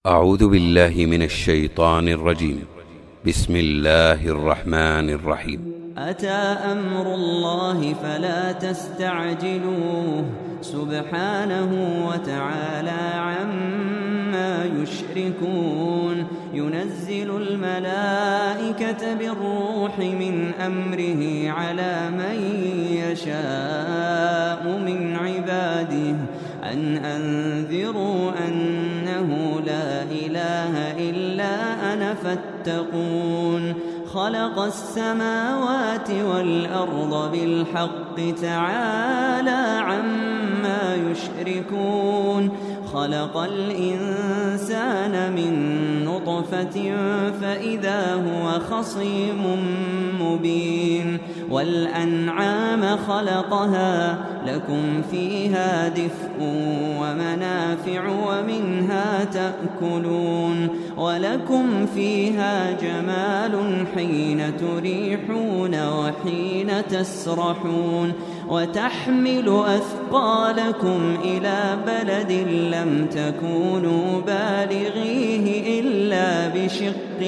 أعوذ بالله من الشيطان الرجيم. بسم الله الرحمن الرحيم. أتى أمر الله فلا تستعجلوه سبحانه وتعالى عما يشركون. ينزل الملائكة بالروح من أمره على من يشاء من عباده أن أنذروا أنه لا إله إلا أنا فاتقون. خلق السماوات والأرض بالحق تعالى عما يشركون. خلق الإنسان من نطفة فإذا هو خصيم مبين. والأنعام خلقها لكم فيها دفء ومنافع ومنها تأكلون. ولكم فيها جمال حين تريحون وحين تسرحون. وتحمل أثقالكم إلى بلد لم تكونوا بالغيه إلا بشق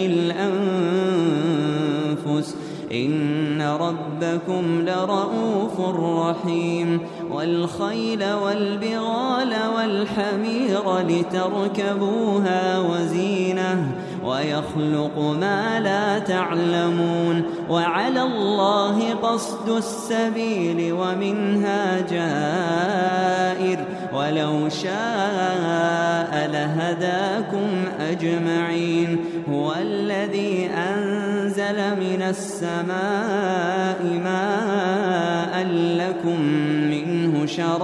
الأنفس إن ربكم لرءوف رحيم. والخيل والبغال والحمير لتركبوها وزينة ويخلق ما لا تعلمون. وعلى الله قصد السبيل ومنها جائر ولو شاء لهداكم أجمعين. هو الذي أنزل من السماء ماء لكم منه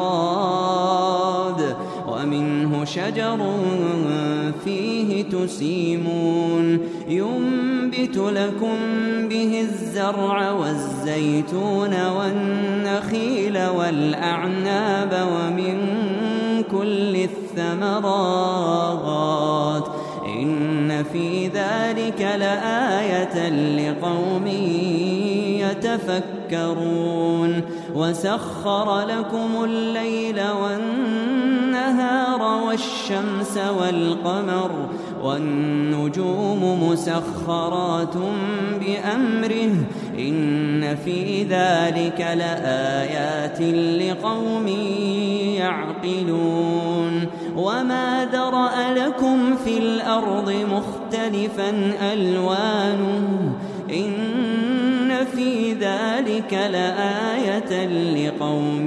شراب ومنه شجر فيه تسيمون. ينبت لكم به الزرع والزيتون والنخيل والأعناب ومن كل الثمرات إن في ذلك لآية لقوم يتفكرون. وسخر لكم الليل والنهار والشمس والقمر والنجوم مسخرات بأمره إن في ذلك لآيات لقوم يعقلون. وما درأ لكم في الأرض مختلفا ألوانه إن في ذلك لآية لقوم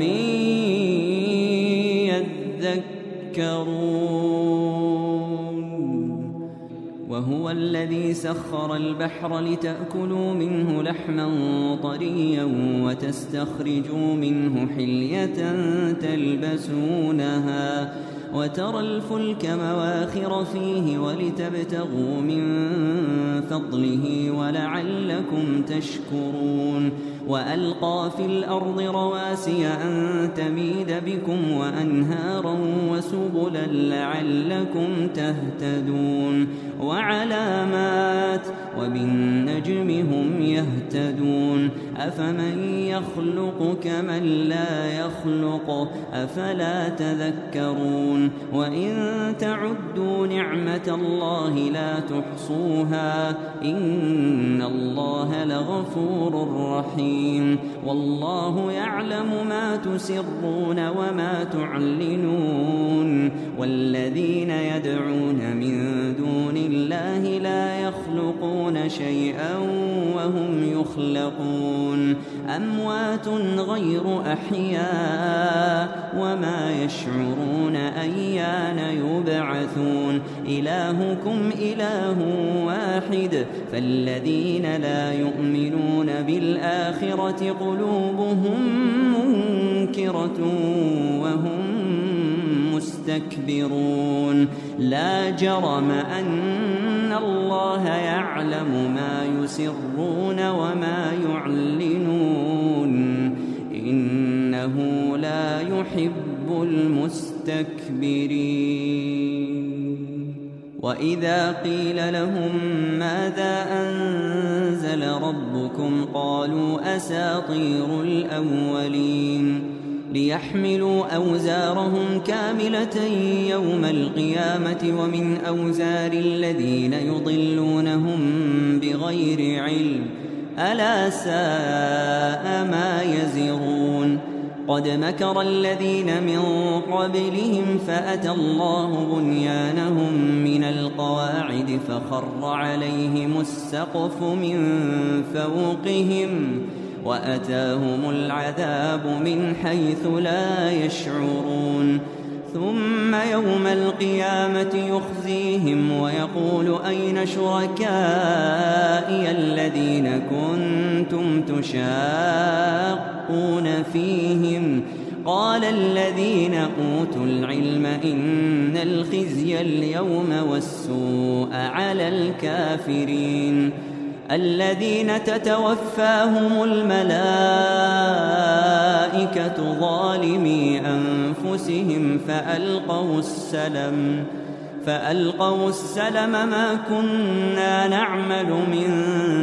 يذكرون. وهو الذي سخر البحر لتأكلوا منه لحما طريا وتستخرجوا منه حلية تلبسونها وترى الفلك مواخر فيه ولتبتغوا من فضله ولعلكم تشكرون. وألقى في الأرض رواسي أن تميد بكم وأنهارا وسبلا لعلكم تهتدون. وعلامات وبالنجم هم يهتدون. أفمن يخلق كمن لا يخلق أفلا تذكرون. وإن تعدوا نعمة الله لا تحصوها إن الله لغفور رحيم. والله يعلم ما تسرون وما تعلنون. والذين يدعون من دون الله لا يخلقون شيئا وهم يخلقون. أموات غير أحياء وما يشعرون أيان يبعثون. إلهكم إله واحد فالذين لا يؤمنون بالآخرة قلوبهم منكرة وهم مستكبرون. لا جرم أن الله يعلم ما يسرون وما يعلنون إنه لا يحب المستكبرين. وإذا قيل لهم ماذا أنزل ربكم قالوا أساطير الأولين. ليحملوا أوزارهم كاملة يوم القيامة ومن أوزار الذين يضلونهم بغير علم ألا ساء ما يزرون قد مكر الذين من قبلهم فأتى الله بنيانهم من القواعد فخر عليهم السقف من فوقهم وأتاهم العذاب من حيث لا يشعرون ثم يوم القيامة يخزيهم ويقول أين شركائي الذين كنتم تشاقون فيهم قال الذين أوتوا العلم إن الخزي اليوم والسوء على الكافرين الذين تتوفاهم الملائكة ظالمي أنفسهم فألقوا السلم ما كنا نعمل من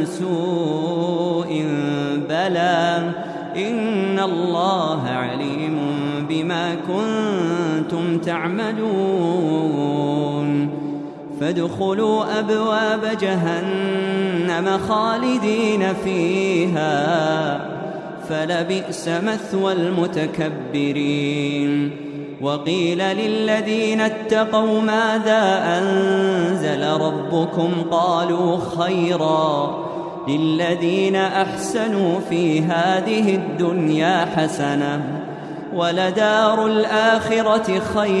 سوء بلى إن الله عليم بما كنتم تعملون فادخلوا أبواب جهنم خالدين فيها فلبئس مثوى المتكبرين وقيل للذين اتقوا ماذا أنزل ربكم قالوا خيرا للذين أحسنوا في هذه الدنيا حسنة ولدار الآخرة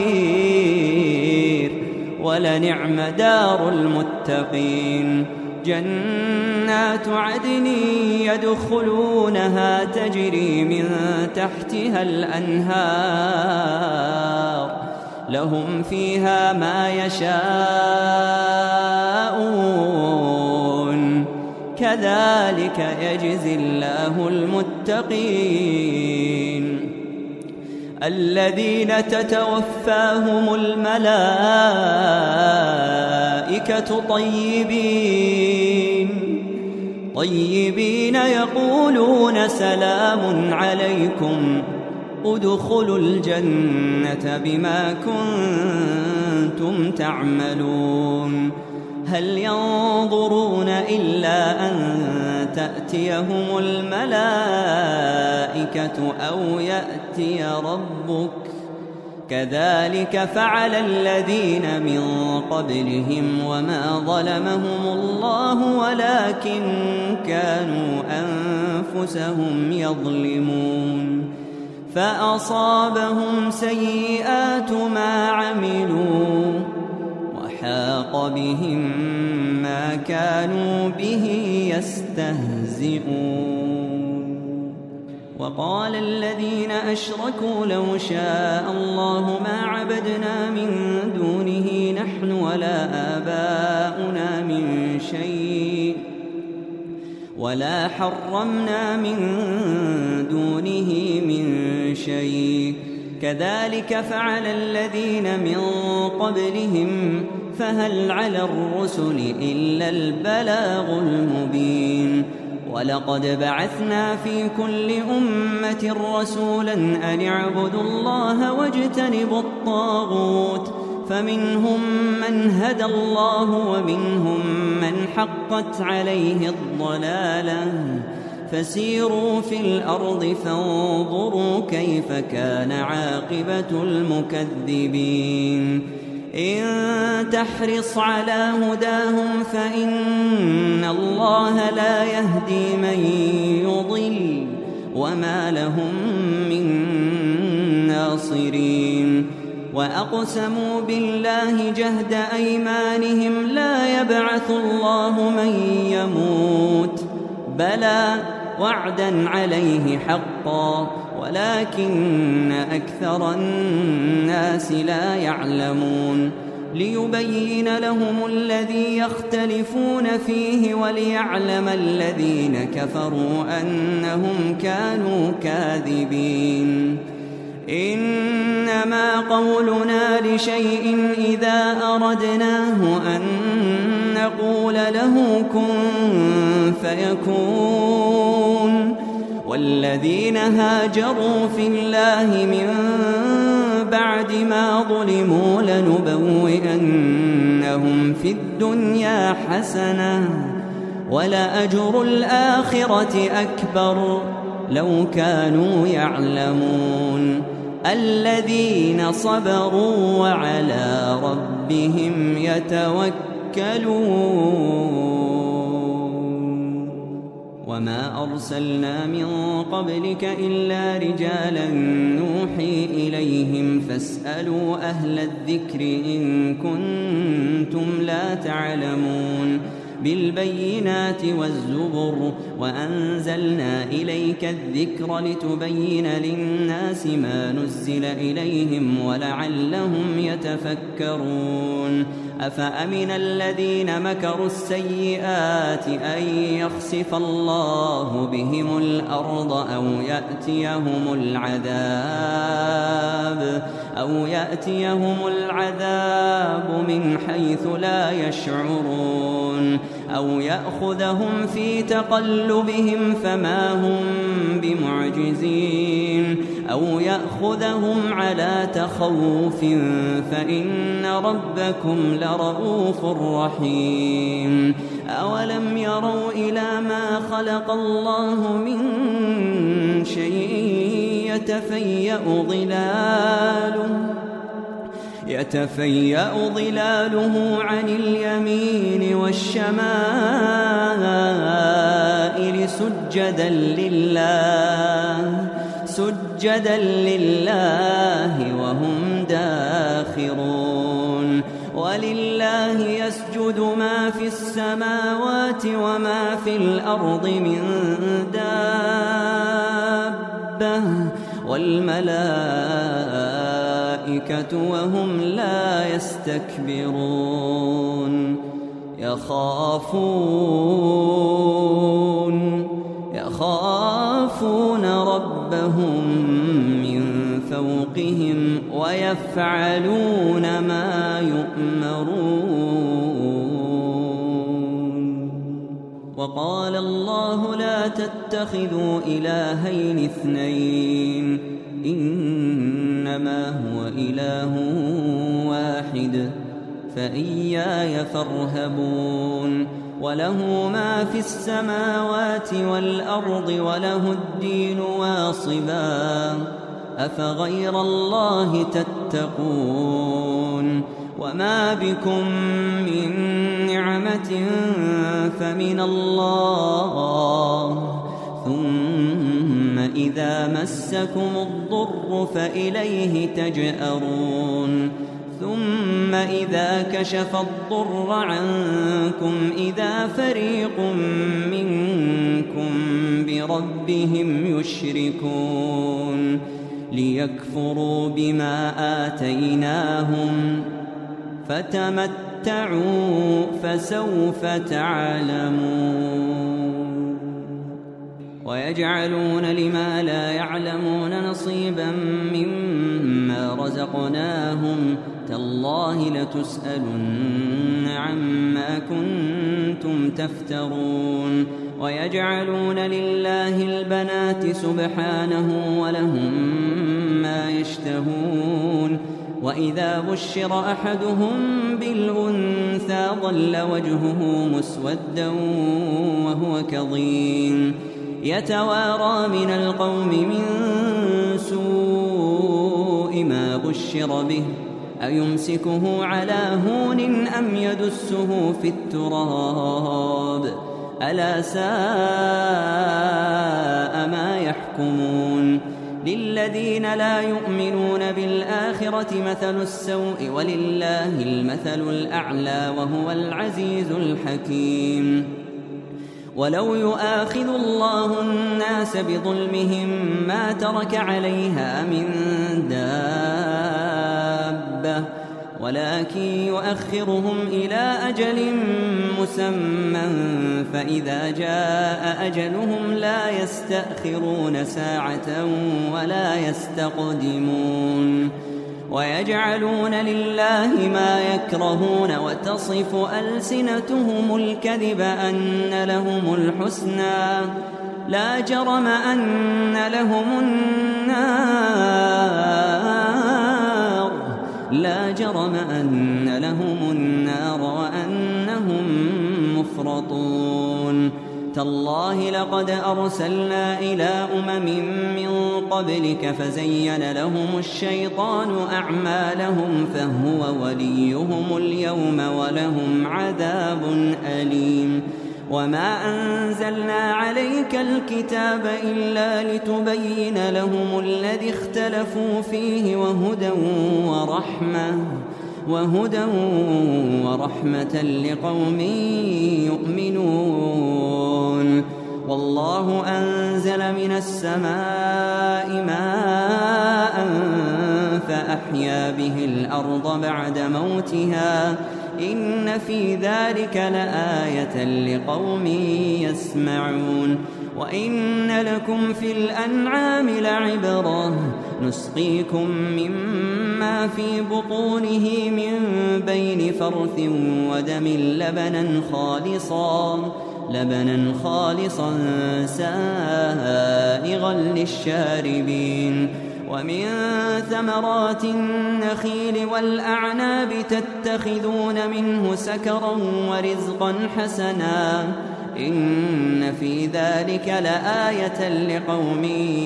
خير ولنعم دار المتقين جنات عدن يدخلونها تجري من تحتها الأنهار لهم فيها ما يشاءون كذلك يجزي الله المتقين الذين تتوفاهم الملائكة طيبين يقولون سلام عليكم ادخلوا الجنة بما كنتم تعملون هل ينظرون إلا أن تأتيهم الملائكة أو يأتي ربك كذلك فعل الذين من قبلهم وما ظلمهم الله ولكن كانوا أنفسهم يظلمون فأصابهم سيئات ما عملوا وحاق بهم ما كانوا به يستهزئون وقال الذين أشركوا لو شاء الله ما عبدنا من دونه نحن ولا آباؤنا من شيء ولا حرمنا من دونه من شيء كذلك فعل الذين من قبلهم فهل على الرسل إلا البلاغ المبين ولقد بعثنا في كل أمة رسولا أن اعبدوا الله واجتنبوا الطاغوت فمنهم من هدى الله ومنهم من حقت عليه الضلالة فسيروا في الأرض فانظروا كيف كان عاقبة المكذبين إن تحرص على هداهم فإن الله لا يهدي من يضل وما لهم من ناصرين وأقسموا بالله جهد أيمانهم لا يبعث الله من يموت بلى وعدا عليه حقا ولكن أكثر الناس لا يعلمون ليبين لهم الذي يختلفون فيه وليعلم الذين كفروا أنهم كانوا كاذبين إنما قولنا لشيء إذا أردناه أن نقول له كن فيكون والذين هاجروا في الله من بعد ما ظلموا لنبوئنهم في الدنيا حسنة ولأجر الآخرة أكبر لو كانوا يعلمون الذين صبروا وعلى ربهم يتوكلون وما أرسلنا من قبلك إلا رجالا نوحي إليهم فاسألوا أهل الذكر إن كنتم لا تعلمون بالبينات والزبر وأنزلنا إليك الذكر لتبين للناس ما نزل إليهم ولعلهم يتفكرون أفأمن الذين مكروا السيئات أن يخسف الله بهم الأرض أو يأتيهم العذاب من حيث لا يشعرون أو يأخذهم في تقلبهم فما هم بمعجزين أو يأخذهم على تخوف فإن ربكم لرؤوف رحيم أولم يروا إلى ما خلق الله من شيء يتفيأ ظلاله عن اليمين والشمائل سجدا لله وهم داخرون ولله يسجد ما في السماوات وما في الأرض من دابة والملائكة وهم لا يستكبرون يخافون ربهم من فوقهم ويفعلون ما يؤمرون وقال الله لا تتخذوا إلهين اثنين إنما هو إله واحد فإياي فارهبون وله ما في السماوات والأرض وله الدين واصبا أفغير الله تتقون وما بكم من نعمة فمن الله ثم إذا مسكم الضر فإليه تجأرون ثم إذا كشف الضر عنكم إذا فريق منكم بربهم يشركون ليكفروا بما آتيناهم فتمتعوا فسوف تعلمون ويجعلون لما لا يعلمون نصيبا مما رزقناهم تالله لتسألن عما كنتم تفترون ويجعلون لله البنات سبحانه ولهم ما يشتهون وإذا بشر أحدهم بالأنثى ظل وجهه مسودا وهو كظيم يتوارى من القوم من سوء ما بشر به أيمسكه على هون أم يدسه في التراب ألا ساء ما يحكمون للذين لا يؤمنون بالآخرة مثل السوء ولله المثل الأعلى وهو العزيز الحكيم ولو يؤاخذ الله الناس بظلمهم ما ترك عليها من دابة ولكن يؤخرهم إلى أجل مسمى فإذا جاء أجلهم لا يستأخرون ساعة ولا يستقدمون ويجعلون لله ما يكرهون وتصف ألسنتهم الكذب أن لهم الحسنى لا جرم أن لهم النار وأنهم مفرطون تالله لقد أرسلنا إلى من قبلك فزين لهم الشيطان أعمالهم فهو وليهم اليوم ولهم عذاب أليم وما أنزلنا عليك الكتاب إلا لتبين لهم الذي اختلفوا فيه وهدى ورحمة لقوم يؤمنون والله أنزل من السماء ماء فأحيا به الأرض بعد موتها إن في ذلك لآية لقوم يسمعون وإن لكم في الأنعام لعبرة نسقيكم مما في بطونه من بين فرث ودم لبنا خالصا سائغا للشاربين ومن ثمرات النخيل والأعناب تتخذون منه سكرا ورزقا حسنا إن في ذلك لآية لقوم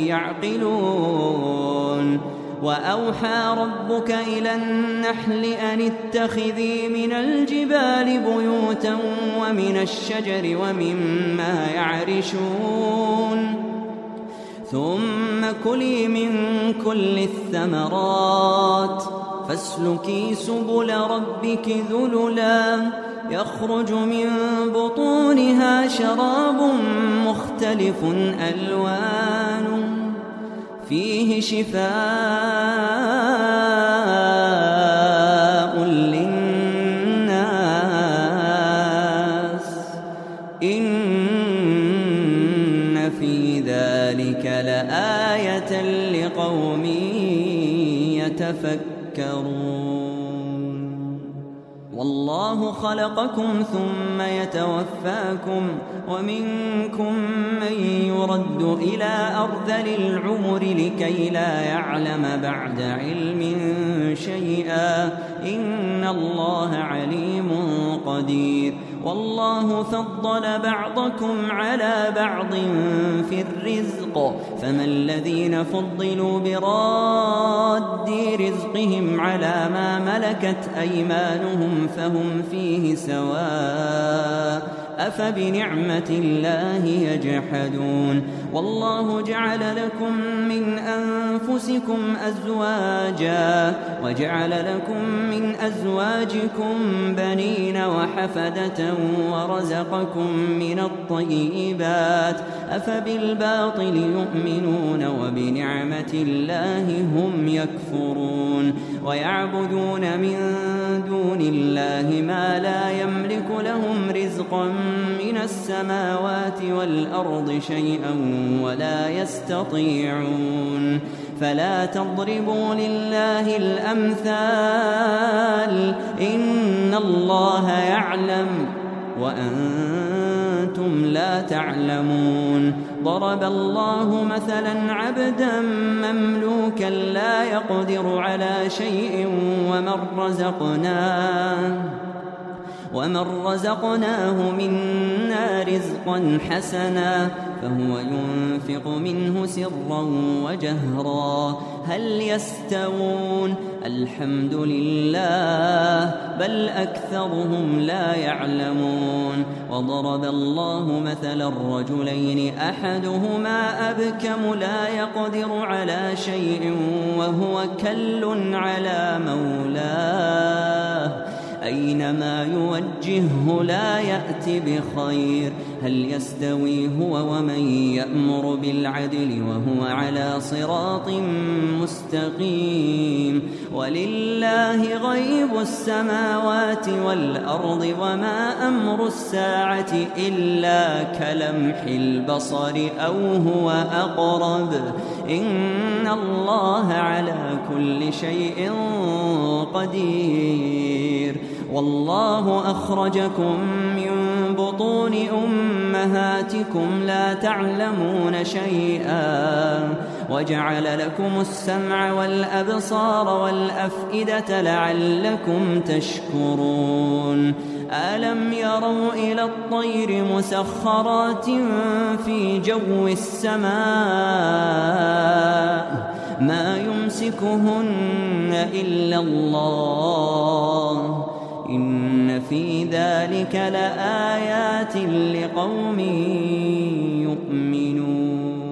يعقلون وأوحى ربك إلى النحل أن اتخذي من الجبال بيوتا ومن الشجر ومما يعرشون ثم كلي من كل الثمرات فاسلكي سبل ربك ذللا يخرج من بطونها شراب مختلف ألوانه فيه شفاء للناس إن في ذلك لآية لقوم يتفكرون والله خلقكم ثم يتوفاكم ومنكم من يرد إلى أرذل العمر لكي لا يعلم بعد علم شيئا إن الله عليم قدير والله فضل بعضكم على بعض في الرزق فما الذين فضلوا براد رزقهم على ما ملكت أيمانهم فهم فيه سواء أفبنعمة الله يجحدون والله جعل لكم من أنفسكم أزواجا وجعل لكم من أزواجكم بنين وحفدة ورزقكم من الطيبات أفبالباطل يؤمنون وبنعمة الله هم يكفرون ويعبدون من دون الله ما لا يملك لهم رزقا من السماوات والأرض شيئا ولا يستطيعون فلا تضربوا لله الأمثال إن الله يعلم وأنتم لا تعلمون ضرب الله مثلا عبدا مملوكا لا يقدر على شيء ومن رزقناه منا رزقا حسنا فهو ينفق منه سرا وجهرا هل يستوون الحمد لله بل أكثرهم لا يعلمون وضرب الله مثلا رجلين أحدهما أبكم لا يقدر على شيء وهو كل على مولاه أينما يوجهه لا يأت بخير هل يستوي هو ومن يأمر بالعدل وهو على صراط مستقيم ولله غيب السماوات والأرض وما أمر الساعة إلا كلمح البصر أو هو أقرب إن الله على كل شيء قدير والله أخرجكم من بطون أمهاتكم لا تعلمون شيئا وجعل لكم السمع والأبصار والأفئدة لعلكم تشكرون ألم يروا إلى الطير مسخرات في جو السماء ما يمسكهن إلا الله إن في ذلك لآيات لقوم يؤمنون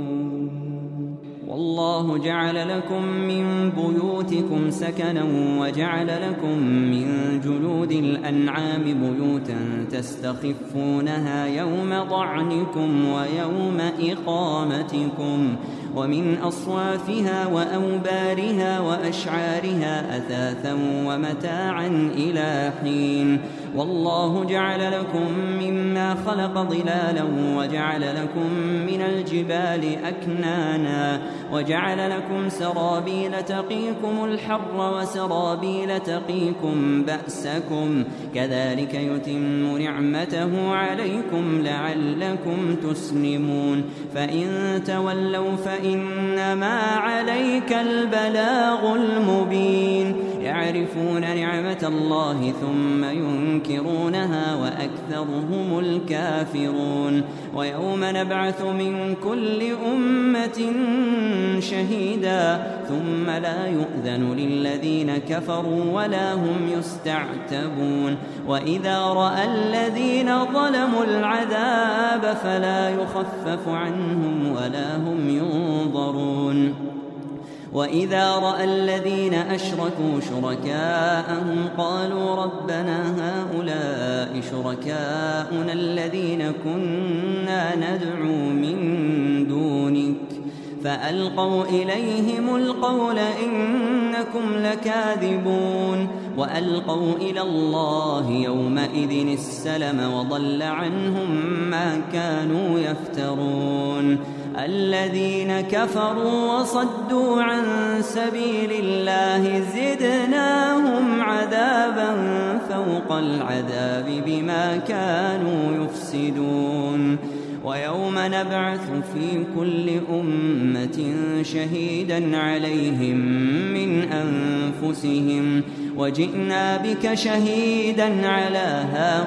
والله جعل لكم من بيوتكم سكنا وجعل لكم من جلود الأنعام بيوتا تستخفونها يوم ضعنكم ويوم إقامتكم ومن أصوافها وأوبارها وأشعارها أثاثا ومتاعا إلى حين والله جعل لكم مما خلق ظلالا وجعل لكم من الجبال أكنانا وجعل لكم سرابيل تقيكم الحر وسرابيل تقيكم بأسكم كذلك يتم نعمته عليكم لعلكم تسلمون فإن تولوا فإنما عليك البلاغ المبين يعرفون نعمة الله ثم ينكرونها وأكثرهم الكافرون ويوم نبعث من كل أمة شهيدا ثم لا يؤذن للذين كفروا ولا هم يستعتبون وإذا رأى الذين ظلموا العذاب فلا يخفف عنهم ولا هم ينظرون وإذا رأى الذين أشركوا شركاءهم قالوا ربنا هؤلاء شركاؤنا الذين كنا ندعو من دونك فألقوا إليهم القول إنكم لكاذبون وألقوا إلى الله يومئذ السلم وضل عنهم ما كانوا يفترون الذين كفروا وصدوا عن سبيل الله زدناهم عذابا فوق العذاب بما كانوا يفسدون ويوم نبعث في كل أمة شهيدا عليهم من أنفسهم وجئنا بك شهيدا على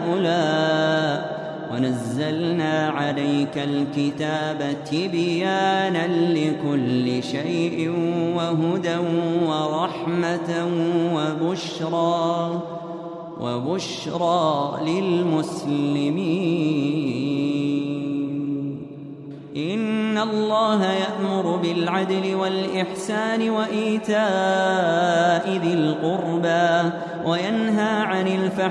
هؤلاء ونزلنا عليك الكتاب تبيانا لكل شيء وهدى ورحمة وبشرى للمسلمين إن الله يأمر بالعدل والإحسان وإيتاء ذي القربى وينهى عن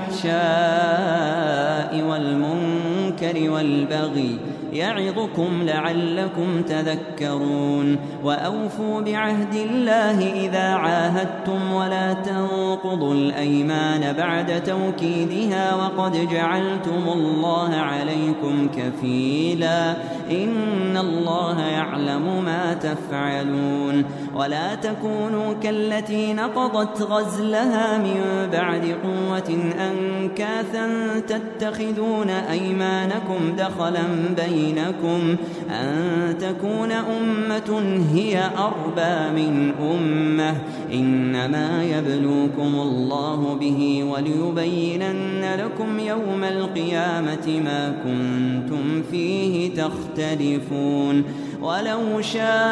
الفحشاء والمنكر والبغي يعظكم لعلكم تذكرون وأوفوا بعهد الله إذا عاهدتم ولا تنقضوا الأيمان بعد توكيدها وقد جعلتم الله عليكم كفيلا إن الله يعلم ما تفعلون ولا تكونوا كالتي نقضت غزلها من بعد قوة أنكاثا تتخذون أيمانكم دخلا بينكم أن تكون أمة هي أربى من أمة إنما يبلوكم الله به وليبينن لكم يوم القيامة ما كنتم فيه تختلفون ولو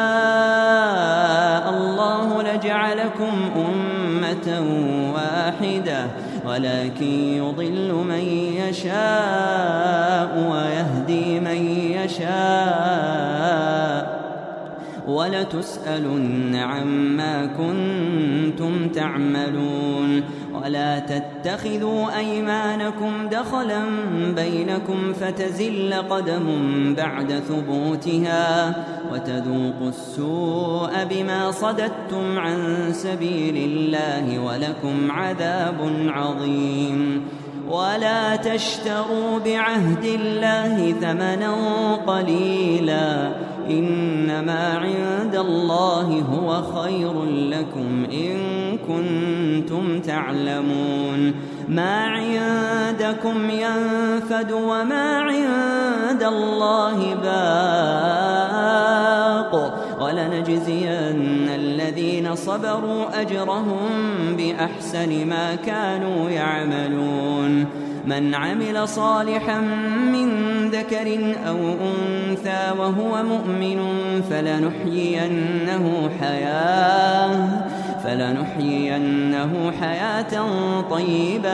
شاء الله لجعلكم أمة واحدة ولكن يضل من يشاء ويهدي من يشاء ولتسألن عما كنتم تعملون ولا تتخذوا أيمانكم دخلا بينكم فتزل قدم بعد ثبوتها وتذوقوا السوء بما صددتم عن سبيل الله ولكم عذاب عظيم ولا تشتروا بعهد الله ثمنا قليلا إنما عند الله هو خير لكم إن كنتم تعلمون ما عندكم ينفد وما عند الله باق ولنجزين الذين صبروا أجرهم بأحسن ما كانوا يعملون من عمل صالحا من ذكر أو أنثى وهو مؤمن فلنحيينه حياة طيبة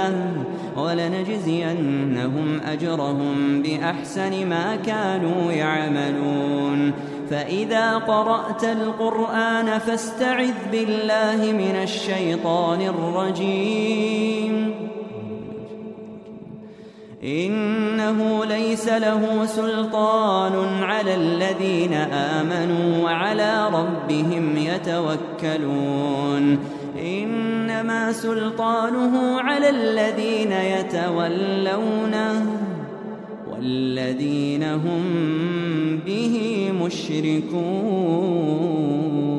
ولنجزينهم أجرهم بأحسن ما كانوا يعملون فإذا قرأت القرآن فاستعذ بالله من الشيطان الرجيم إنه ليس له سلطان على الذين آمنوا وعلى ربهم يتوكلون إنما سلطانه على الذين يتولونه والذين هم به مشركون